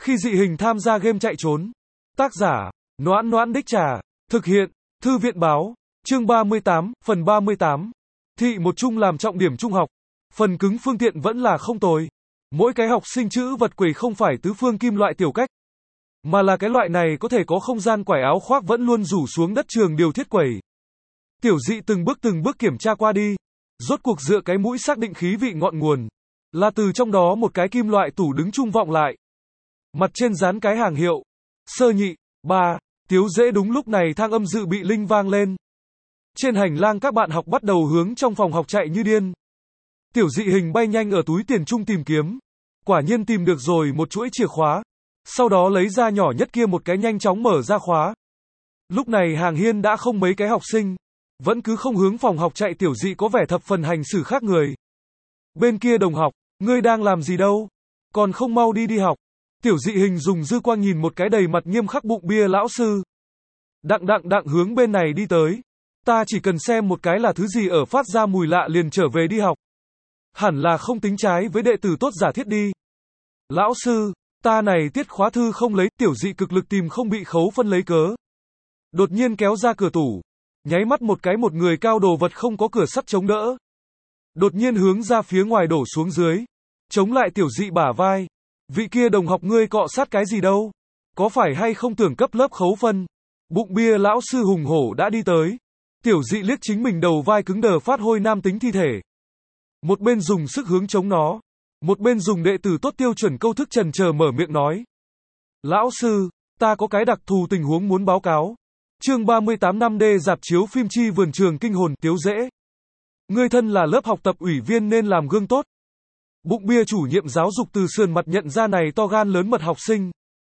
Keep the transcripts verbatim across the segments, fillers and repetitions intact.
Khi dị hình tham gia game chạy trốn. Tác giả, Noãn Noãn Đích Trà. Thực hiện, Thư viện Báo. Chương ba mươi tám, phần ba mươi tám. Thị một trung làm trọng điểm trung học. Phần cứng phương tiện vẫn là không tồi. Mỗi cái học sinh chữ vật quầy không phải tứ phương kim loại tiểu cách, mà là cái loại này có thể có không gian quải áo khoác vẫn luôn rủ xuống đất trường điều thiết quầy. Tiểu dị từng bước từng bước kiểm tra qua đi. Rốt cuộc dựa cái mũi xác định khí vị ngọn nguồn. Là từ trong đó một cái kim loại tủ đứng trung vọng lại. Mặt trên dán cái hàng hiệu. Sơ nhị, ba, tiếu dễ. Đúng lúc này thang âm dự bị linh vang lên. Trên hành lang các bạn học bắt đầu hướng trong phòng học chạy như điên. Tiểu dị hình bay nhanh ở túi tiền trung tìm kiếm. Quả nhiên tìm được rồi một chuỗi chìa khóa. Sau đó lấy ra nhỏ nhất kia một cái nhanh chóng mở ra khóa. Lúc này hàng hiên đã không mấy cái học sinh. Vẫn cứ không hướng phòng học chạy. Tiểu dị có vẻ thập phần hành xử khác người. Bên kia đồng học, ngươi đang làm gì đâu? Còn không mau đi đi học. Tiểu dị hình dùng dư quang nhìn một cái đầy mặt nghiêm khắc bụng bia lão sư. Đặng đặng đặng hướng bên này đi tới. Ta chỉ cần xem một cái là thứ gì ở phát ra mùi lạ liền trở về đi học. Hẳn là không tính trái với đệ tử tốt giả thiết đi. Lão sư, ta này tiết khóa thư không lấy. Tiểu dị cực lực tìm không bị khấu phân lấy cớ. Đột nhiên kéo ra cửa tủ. Nháy mắt một cái một người cao đồ vật không có cửa sắt chống đỡ. Đột nhiên hướng ra phía ngoài đổ xuống dưới. Chống lại tiểu dị bả vai. Vị kia đồng học ngươi cọ sát cái gì đâu? Có phải hay không tưởng cấp lớp khấu phân? Bụng bia lão sư hùng hổ đã đi tới. Tiểu dị liếc chính mình đầu vai cứng đờ phát hôi nam tính thi thể. Một bên dùng sức hướng chống nó. Một bên dùng đệ tử tốt tiêu chuẩn câu thức trần chờ mở miệng nói. Lão sư, ta có cái đặc thù tình huống muốn báo cáo. Chương ba mươi tám năm D dạp chiếu phim chi vườn trường kinh hồn tiếu dễ. Ngươi thân là lớp học tập ủy viên nên làm gương tốt. Bụng bia chủ nhiệm giáo dục từ sườn mặt nhận ra này to gan lớn mật học sinh.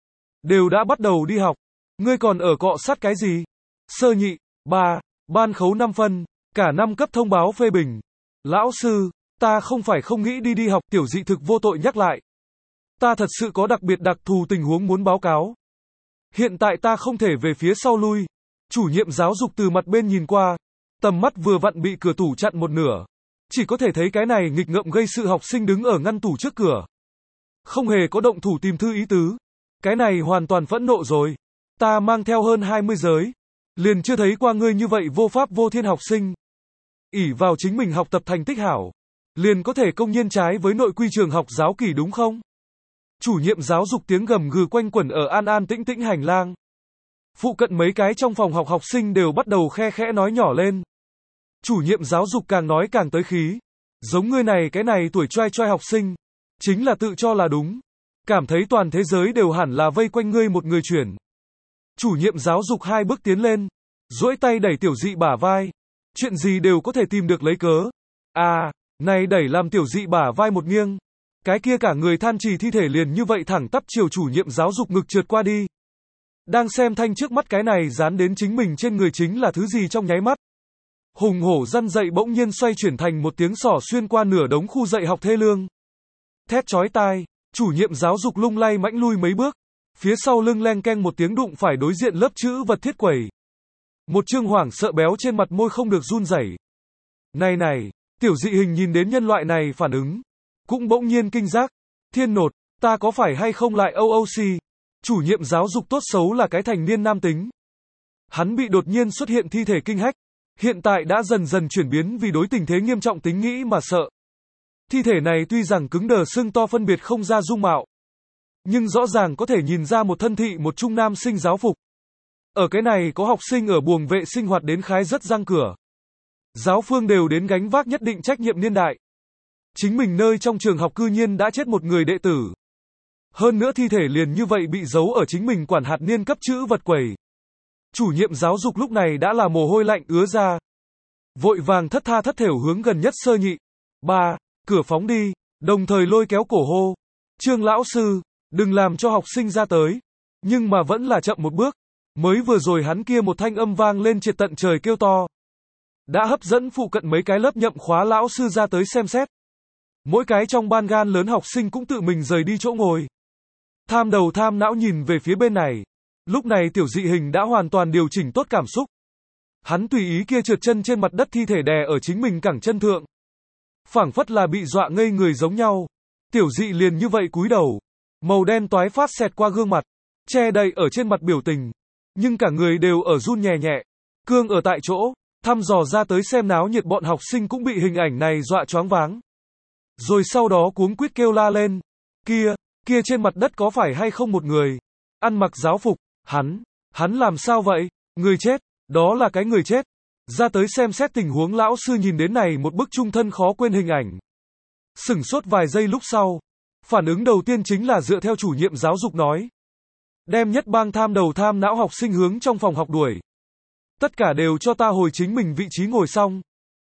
Đều đã bắt đầu đi học. Ngươi còn ở cọ sát cái gì? Sơ nhị, ba, ban khấu năm phân, cả năm cấp thông báo phê bình. Lão sư, ta không phải không nghĩ đi đi học. Tiểu dị thực vô tội nhắc lại. Ta thật sự có đặc biệt đặc thù tình huống muốn báo cáo. Hiện tại ta không thể về phía sau lui. Chủ nhiệm giáo dục từ mặt bên nhìn qua. Tầm mắt vừa vặn bị cửa tủ chặn một nửa. Chỉ có thể thấy cái này nghịch ngợm gây sự học sinh đứng ở ngăn tủ trước cửa. Không hề có động thủ tìm thư ý tứ. Cái này hoàn toàn phẫn nộ rồi. Ta mang theo hơn hai mươi giới. Liền chưa thấy qua ngươi như vậy vô pháp vô thiên học sinh. ỷ vào chính mình học tập thành tích hảo. Liền có thể công nhiên trái với nội quy trường học giáo kỷ đúng không? Chủ nhiệm giáo dục tiếng gầm gừ quanh quẩn ở an an tĩnh tĩnh hành lang. Phụ cận mấy cái trong phòng học học sinh đều bắt đầu khe khẽ nói nhỏ lên. Chủ nhiệm giáo dục càng nói càng tới khí. Giống ngươi này cái này tuổi trai trai học sinh. Chính là tự cho là đúng. Cảm thấy toàn thế giới đều hẳn là vây quanh ngươi một người chuyển. Chủ nhiệm giáo dục hai bước tiến lên. Duỗi tay đẩy tiểu dị bả vai. Chuyện gì đều có thể tìm được lấy cớ. À, này đẩy làm tiểu dị bả vai một nghiêng. Cái kia cả người than trì thi thể liền như vậy thẳng tắp chiều chủ nhiệm giáo dục ngực trượt qua đi. Đang xem thanh trước mắt cái này dán đến chính mình trên người chính là thứ gì trong nháy mắt. Hùng hổ răn dậy bỗng nhiên xoay chuyển thành một tiếng sỏ xuyên qua nửa đống khu dạy học thê lương. Thét chói tai, chủ nhiệm giáo dục lung lay mãnh lui mấy bước. Phía sau lưng leng keng một tiếng đụng phải đối diện lớp chữ vật thiết quầy. Một trương hoảng sợ béo trên mặt môi không được run rẩy. Này này, tiểu dị hình nhìn đến nhân loại này phản ứng. Cũng bỗng nhiên kinh giác. Thiên nột, ta có phải hay không lại ô ô xì? Chủ nhiệm giáo dục tốt xấu là cái thành niên nam tính. Hắn bị đột nhiên xuất hiện thi thể kinh hách. Hiện tại đã dần dần chuyển biến vì đối tình thế nghiêm trọng tính nghĩ mà sợ. Thi thể này tuy rằng cứng đờ xương to phân biệt không ra dung mạo. Nhưng rõ ràng có thể nhìn ra một thân thị một trung nam sinh giáo phục. Ở cái này có học sinh ở buồng vệ sinh hoạt đến khái rất răng cửa. Giáo phương đều đến gánh vác nhất định trách nhiệm niên đại. Chính mình nơi trong trường học cư nhiên đã chết một người đệ tử. Hơn nữa thi thể liền như vậy bị giấu ở chính mình quản hạt niên cấp chữ vật quầy. Chủ nhiệm giáo dục lúc này đã là mồ hôi lạnh ứa ra. Vội vàng thất tha thất thểu hướng gần nhất sơ nhị. Ba, cửa phóng đi, đồng thời lôi kéo cổ hô. Trương lão sư, đừng làm cho học sinh ra tới. Nhưng mà vẫn là chậm một bước. Mới vừa rồi hắn kia một thanh âm vang lên triệt tận trời kêu to. Đã hấp dẫn phụ cận mấy cái lớp nhậm khóa lão sư ra tới xem xét. Mỗi cái trong ban gan lớn học sinh cũng tự mình rời đi chỗ ngồi. Tham đầu tham não nhìn về phía bên này. Lúc này tiểu dị hình đã hoàn toàn điều chỉnh tốt cảm xúc. Hắn tùy ý kia trượt chân trên mặt đất thi thể đè ở chính mình cẳng chân thượng. Phảng phất là bị dọa ngây người giống nhau. Tiểu dị liền như vậy cúi đầu. màu đen toái phát xẹt qua gương mặt, che đậy ở trên mặt biểu tình, nhưng cả người đều ở run nhẹ nhẹ. Cương ở tại chỗ, thăm dò ra tới xem náo nhiệt bọn học sinh cũng bị hình ảnh này dọa choáng váng. Rồi sau đó cuống quýt kêu la lên, kia, kia trên mặt đất có phải hay không một người, ăn mặc giáo phục, hắn, hắn làm sao vậy, người chết, đó là cái người chết. Ra tới xem xét tình huống lão sư nhìn đến này một bức chung thân khó quên hình ảnh. Sửng sốt vài giây lúc sau, phản ứng đầu tiên chính là dựa theo chủ nhiệm giáo dục nói. Đem nhất bang tham đầu tham não học sinh hướng trong phòng học đuổi. Tất cả đều cho ta hồi chính mình vị trí ngồi xong.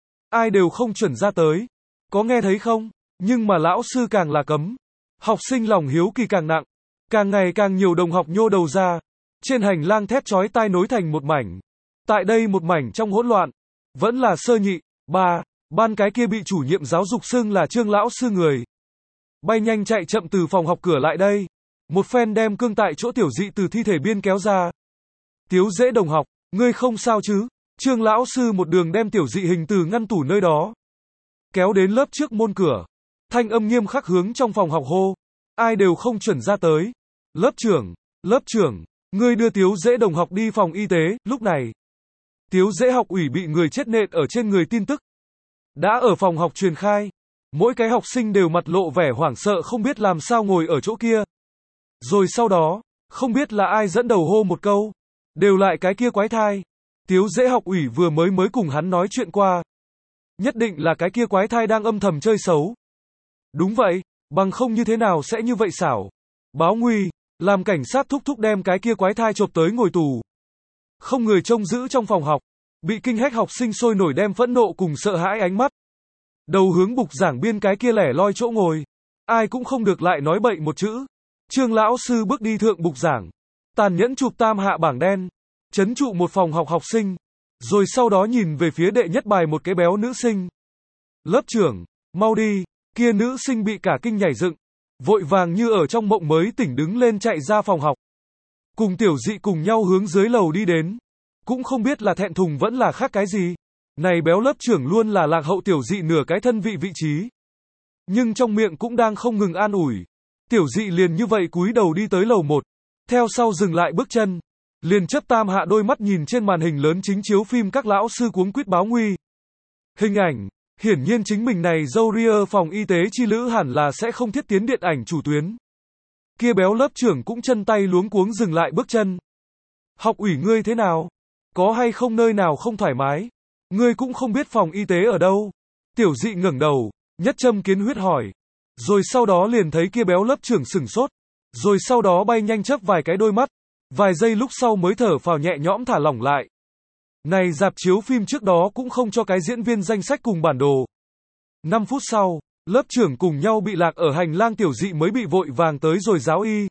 Ai đều không chuẩn ra tới. Có nghe thấy không? Nhưng mà lão sư càng là cấm. Học sinh lòng hiếu kỳ càng nặng. Càng ngày càng nhiều đồng học nhô đầu ra. Trên hành lang thét chói tai nối thành một mảnh. Tại đây một mảnh trong hỗn loạn. Vẫn là sơ nhị, ba, ban cái kia bị chủ nhiệm giáo dục xưng là Trương lão sư người. Bay nhanh chạy chậm từ phòng học cửa lại đây. Một phen đem cương tại chỗ tiểu dị từ thi thể biên kéo ra. Tiếu dễ đồng học, ngươi không sao chứ? Trương lão sư một đường đem tiểu dị hình từ ngăn tủ nơi đó. Kéo đến lớp trước môn cửa. Thanh âm nghiêm khắc hướng trong phòng học hô. Ai đều không chuẩn ra tới. Lớp trưởng, lớp trưởng, ngươi đưa Tiếu dễ đồng học đi phòng y tế, lúc này. Tiếu dễ học ủy bị người chết nện ở trên người tin tức. Đã ở phòng học truyền khai. Mỗi cái học sinh đều mặt lộ vẻ hoảng sợ không biết làm sao ngồi ở chỗ kia. Rồi sau đó, không biết là ai dẫn đầu hô một câu. Đều lại cái kia quái thai. Tiếu dễ học ủy vừa mới mới cùng hắn nói chuyện qua. Nhất định là cái kia quái thai đang âm thầm chơi xấu. Đúng vậy, bằng không như thế nào sẽ như vậy xảo. Báo nguy, làm cảnh sát thúc thúc đem cái kia quái thai chộp tới ngồi tù. Không người trông giữ trong phòng học. Bị kinh hách học sinh sôi nổi đem phẫn nộ cùng sợ hãi ánh mắt. Đầu hướng bục giảng biên cái kia lẻ loi chỗ ngồi. Ai cũng không được lại nói bậy một chữ. Trương lão sư bước đi thượng bục giảng. Tàn nhẫn chụp tam hạ bảng đen. Chấn trụ một phòng học học sinh. Rồi sau đó nhìn về phía đệ nhất bài một cái béo nữ sinh. Lớp trưởng, mau đi. Kia nữ sinh bị cả kinh nhảy dựng. Vội vàng như ở trong mộng mới tỉnh đứng lên chạy ra phòng học. Cùng tiểu dị cùng nhau hướng dưới lầu đi đến. Cũng không biết là thẹn thùng vẫn là khác cái gì. Này béo lớp trưởng luôn là lạc hậu tiểu dị nửa cái thân vị vị trí. Nhưng trong miệng cũng đang không ngừng an ủi. Tiểu dị liền như vậy cúi đầu đi tới lầu một. Theo sau dừng lại bước chân. Liền chấp tam hạ đôi mắt nhìn trên màn hình lớn chính chiếu phim các lão sư cuống quýt báo nguy. Hình ảnh. Hiển nhiên chính mình này dâu ria phòng y tế chi lữ hẳn là sẽ không thiết tiến điện ảnh chủ tuyến. Kia béo lớp trưởng cũng chân tay luống cuống dừng lại bước chân. Học ủy ngươi thế nào? Có hay không nơi nào không thoải mái? Ngươi cũng không biết phòng y tế ở đâu. Tiểu dị ngẩng đầu, nhất châm kiến huyết hỏi. Rồi sau đó liền thấy kia béo lớp trưởng sửng sốt. Rồi sau đó bay nhanh chớp vài cái đôi mắt. Vài giây lúc sau mới thở phào nhẹ nhõm thả lỏng lại. Này dạp chiếu phim trước đó cũng không cho cái diễn viên danh sách cùng bản đồ. năm phút sau, lớp trưởng cùng nhau bị lạc ở hành lang tiểu dị mới bị vội vàng tới rồi giáo y.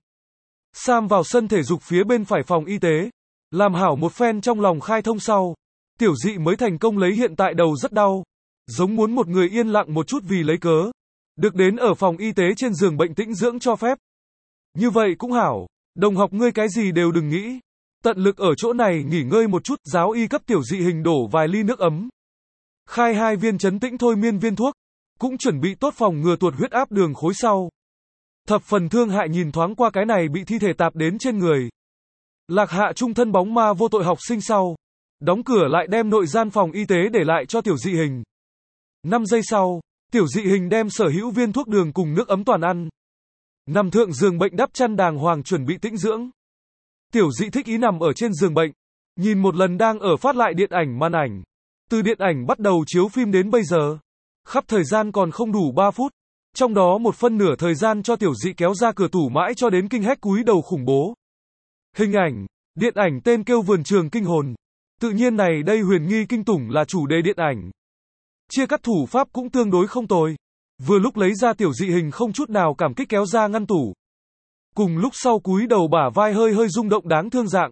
Sam vào sân thể dục phía bên phải phòng y tế. Làm hảo một phen trong lòng khai thông sau. Tiểu dị mới thành công lấy hiện tại đầu rất đau. Giống muốn một người yên lặng một chút vì lấy cớ. Được đến ở phòng y tế trên giường bệnh tĩnh dưỡng cho phép. Như vậy cũng hảo. Đồng học ngươi cái gì đều đừng nghĩ. Tận lực ở chỗ này nghỉ ngơi một chút. Giáo y cấp tiểu dị hình đổ vài ly nước ấm. Khai hai viên trấn tĩnh thôi miên viên thuốc. Cũng chuẩn bị tốt phòng ngừa tuột huyết áp đường khối sau. Thập phần thương hại nhìn thoáng qua cái này bị thi thể tạp đến trên người. Lạc hạ trung thân bóng ma vô tội học sinh sau. Đóng cửa lại đem nội gian phòng y tế để lại cho tiểu dị hình. năm giây sau, tiểu dị hình đem sở hữu viên thuốc đường cùng nước ấm toàn ăn. Nằm thượng giường bệnh đắp chăn đàng hoàng chuẩn bị tĩnh dưỡng. Tiểu dị thích ý nằm ở trên giường bệnh. Nhìn một lần đang ở phát lại điện ảnh màn ảnh. Từ điện ảnh bắt đầu chiếu phim đến bây giờ. Khắp thời gian còn không đủ ba phút. Trong đó một phân nửa thời gian cho tiểu dị kéo ra cửa tủ mãi cho đến kinh hách cúi đầu khủng bố. Hình ảnh, điện ảnh tên kêu Vườn trường kinh hồn. Tự nhiên này đây huyền nghi kinh tủng là chủ đề điện ảnh. Chia cắt thủ pháp cũng tương đối không tồi. Vừa lúc lấy ra tiểu dị hình không chút nào cảm kích kéo ra ngăn tủ. Cùng lúc sau cúi đầu bả vai hơi hơi rung động đáng thương dạng.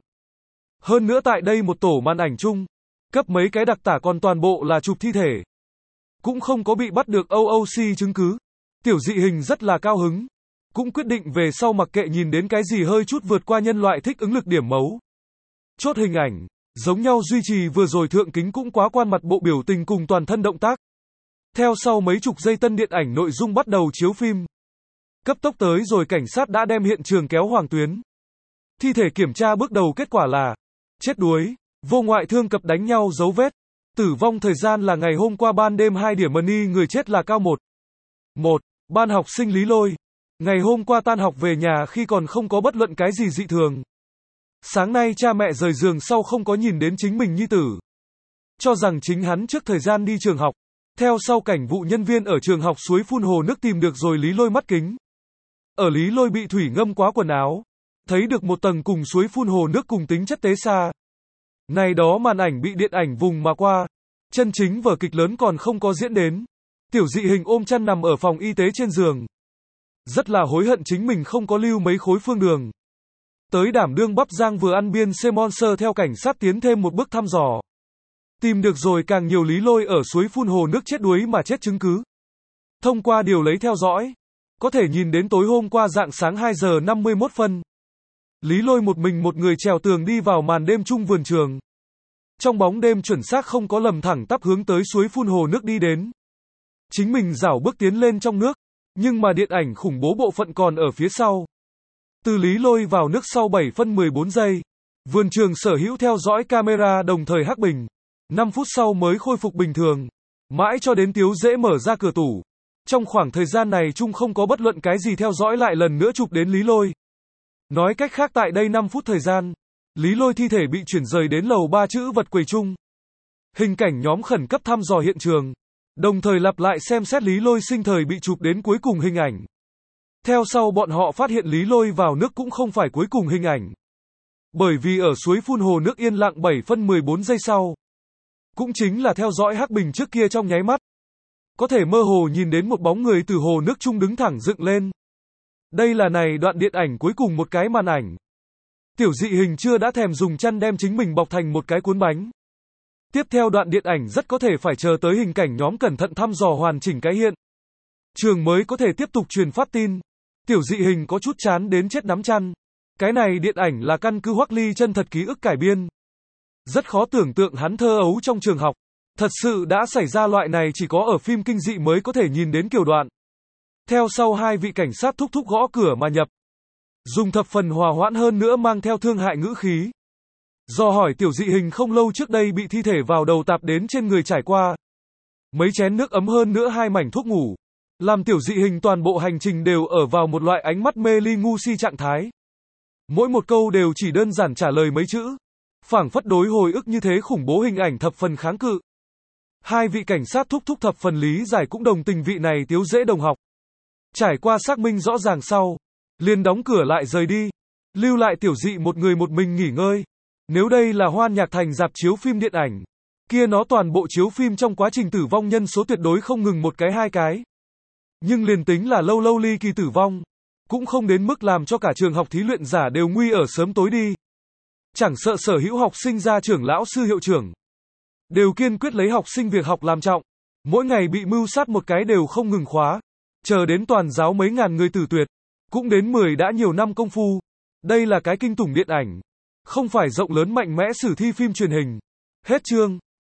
Hơn nữa tại đây một tổ màn ảnh chung. Cấp mấy cái đặc tả còn toàn bộ là chụp thi thể. Cũng không có bị bắt được o o xê chứng cứ. Tiểu dị hình rất là cao hứng. Cũng quyết định về sau mặc kệ nhìn đến cái gì hơi chút vượt qua nhân loại thích ứng lực điểm mấu. Chốt hình ảnh. Giống nhau duy trì vừa rồi thượng kính cũng quá quan mặt bộ biểu tình cùng toàn thân động tác. Theo sau mấy chục giây tân điện ảnh nội dung bắt đầu chiếu phim. Cấp tốc tới rồi cảnh sát đã đem hiện trường kéo hoàng tuyến. Thi thể kiểm tra bước đầu kết quả là chết đuối, vô ngoại thương cập đánh nhau dấu vết. Tử vong thời gian là ngày hôm qua ban đêm hai điểm money, người chết là Cao một. một. Ban học sinh Lý Lôi. Ngày hôm qua tan học về nhà khi còn không có bất luận cái gì dị thường. Sáng nay cha mẹ rời giường sau không có nhìn đến chính mình nhi tử. Cho rằng chính hắn trước thời gian đi trường học. Theo sau cảnh vụ nhân viên ở trường học suối phun hồ nước tìm được rồi Lý Lôi mắt kính. Ở Lý Lôi bị thủy ngâm quá quần áo. Thấy được một tầng cùng suối phun hồ nước cùng tính chất tế xa. Này đó màn ảnh bị điện ảnh vùng mà qua. Chân chính vở kịch lớn còn không có diễn đến. Tiểu dị hình ôm chăn nằm ở phòng y tế trên giường. Rất là hối hận chính mình không có lưu mấy khối phương đường. Tới đảm đương bắp rang vừa ăn biên xe Monster theo cảnh sát tiến thêm một bước thăm dò. Tìm được rồi càng nhiều Lý Lôi ở suối phun hồ nước chết đuối mà chết chứng cứ. Thông qua điều lấy theo dõi, có thể nhìn đến tối hôm qua rạng sáng hai giờ năm mươi mốt phân. Lý Lôi một mình một người trèo tường đi vào màn đêm chung vườn trường. Trong bóng đêm chuẩn xác không có lầm thẳng tắp hướng tới suối phun hồ nước đi đến. Chính mình rảo bước tiến lên trong nước, nhưng mà điện ảnh khủng bố bộ phận còn ở phía sau. Từ Lý Lôi vào nước sau bảy phân mười bốn giây. Vườn trường sở hữu theo dõi camera đồng thời hắc bình. năm phút sau mới khôi phục bình thường. Mãi cho đến Tiếu Dễ mở ra cửa tủ. Trong khoảng thời gian này chung không có bất luận cái gì theo dõi lại lần nữa chụp đến Lý Lôi. Nói cách khác tại đây năm phút thời gian, Lý Lôi thi thể bị chuyển rời đến lầu ba chữ vật quầy chung. Hình cảnh nhóm khẩn cấp thăm dò hiện trường, đồng thời lặp lại xem xét Lý Lôi sinh thời bị chụp đến cuối cùng hình ảnh. Theo sau bọn họ phát hiện Lý Lôi vào nước cũng không phải cuối cùng hình ảnh. Bởi vì ở suối phun hồ nước yên lặng bảy phân mười bốn giây sau, cũng chính là theo dõi hắc bình trước kia trong nháy mắt, có thể mơ hồ nhìn đến một bóng người từ hồ nước chung đứng thẳng dựng lên. Đây là này đoạn điện ảnh cuối cùng một cái màn ảnh. Tiểu dị hình chưa đã thèm dùng chăn đem chính mình bọc thành một cái cuốn bánh. Tiếp theo đoạn điện ảnh rất có thể phải chờ tới hình cảnh nhóm cẩn thận thăm dò hoàn chỉnh cái hiện trường mới có thể tiếp tục truyền phát tin. Tiểu dị hình có chút chán đến chết nắm chăn. Cái này điện ảnh là căn cứ Hoắc Ly chân thật ký ức cải biên. Rất khó tưởng tượng hắn thơ ấu trong trường học. Thật sự đã xảy ra loại này chỉ có ở phim kinh dị mới có thể nhìn đến kiểu đoạn. Theo sau hai vị cảnh sát thúc thúc gõ cửa mà nhập. Dùng thập phần hòa hoãn hơn nữa mang theo thương hại ngữ khí. Do hỏi tiểu dị hình không lâu trước đây bị thi thể vào đầu tạp đến trên người trải qua. Mấy chén nước ấm hơn nữa hai mảnh thuốc ngủ. Làm tiểu dị hình toàn bộ hành trình đều ở vào một loại ánh mắt mê ly ngu si trạng thái. Mỗi một câu đều chỉ đơn giản trả lời mấy chữ. Phảng phất đối hồi ức như thế khủng bố hình ảnh thập phần kháng cự. Hai vị cảnh sát thúc thúc thập phần lý giải cũng đồng tình vị này Tiếu Dễ đồng học. Trải qua xác minh rõ ràng sau, liền đóng cửa lại rời đi, lưu lại tiểu dị một người một mình nghỉ ngơi. Nếu đây là Hoan Nhạc Thành rạp chiếu phim điện ảnh, kia nó toàn bộ chiếu phim trong quá trình tử vong nhân số tuyệt đối không ngừng một cái hai cái. Nhưng liền tính là lâu lâu ly kỳ tử vong, cũng không đến mức làm cho cả trường học thí luyện giả đều nguy ở sớm tối đi. Chẳng sợ sở hữu học sinh ra trưởng lão sư hiệu trưởng, đều kiên quyết lấy học sinh việc học làm trọng. Mỗi ngày bị mưu sát một cái đều không ngừng khóa. Chờ đến toàn giáo mấy ngàn người tử tuyệt. Cũng đến mười đã nhiều năm công phu. Đây là cái kinh tủng điện ảnh. Không phải rộng lớn mạnh mẽ sử thi phim truyền hình. Hết chương.